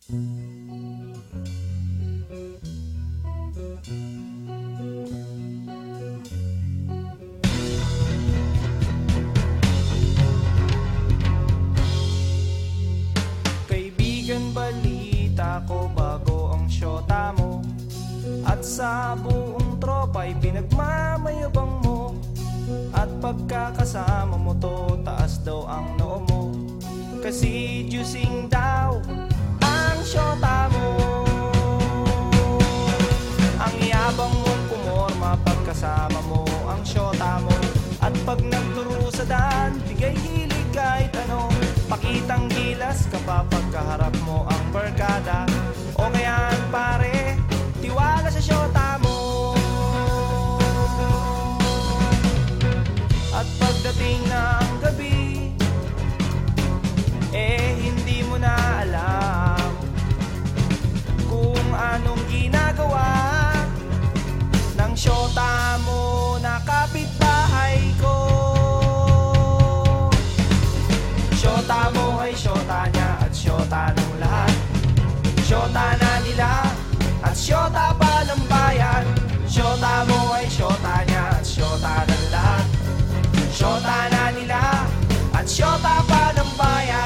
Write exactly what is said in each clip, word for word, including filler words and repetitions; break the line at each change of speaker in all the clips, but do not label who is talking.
Kaibigan, balita ko bago ang syota mo, at sa buong tropa'y pinagmamayabang mo. At pagkakasama mo to, taas daw ang noo mo, kasi juicing daw ang syota mo. Ang yabang mong pumorma pagkasama mo ang syota mo, at pag nagdurusadan, bigay hilig kahit ano. Pakitang gilas kapag kaharap mo ang barkada. O ngayon pare, tiwala sa syota mo. At pagdating ng gabi, eh hindi mo na alam kung anong ginagawa ng syota mo na kapitbahay ko. Syota mo ay syota niya at syota ng lahat. Syota na nila at syota pa ng bayan. Syota mo ay syota niya at syota ng lahat. Syota na nila at syota pa ng bayan.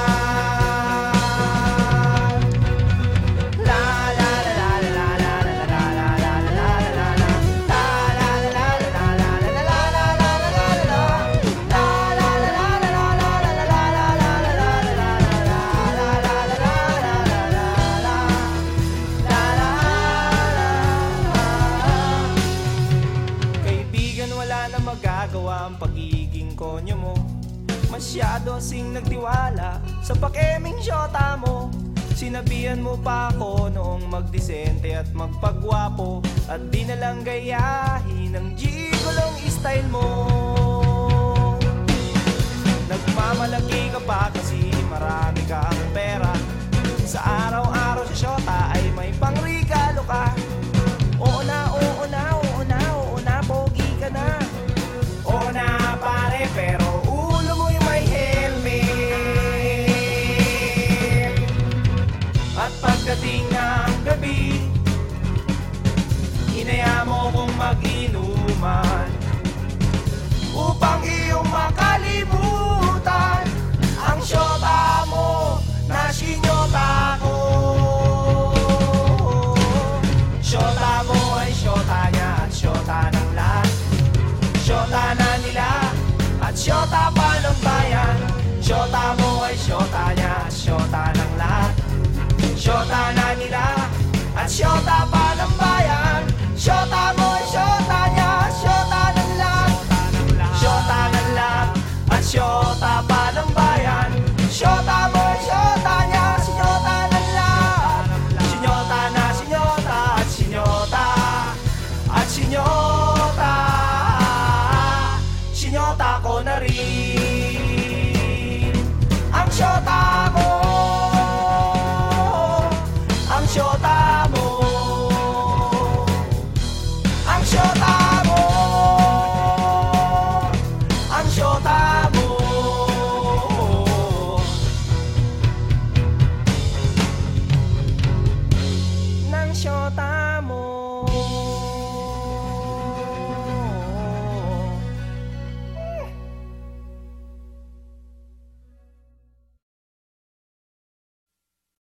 Magagawa ang pagiging konyo mo. Masyado sing nagtiwala sa pakeming syota mo. Sinabihan mo pa ako noong magdisente at magpagwapo, at di na lang gayahin ang gigolong style mo. Nagmamalaki ka pa kasi marami kang pera. Sa araw-araw sa syota ay may pangregalo ka. Oo na, oo na, oo na, oo na, pogi ka na. Oo na pare, pero ulo mo'y may helmet. At pagdating ng gabi, inaya mo kong mag-inuman upang iyong makalimutan ang syota mo na sinyota ko. Syota mo ay syota niya at syota ng lahat. Syota na nila at syota pa ng bayan. Syota mo ay syota niya at syota ng lahat. Syota na nila at syota pa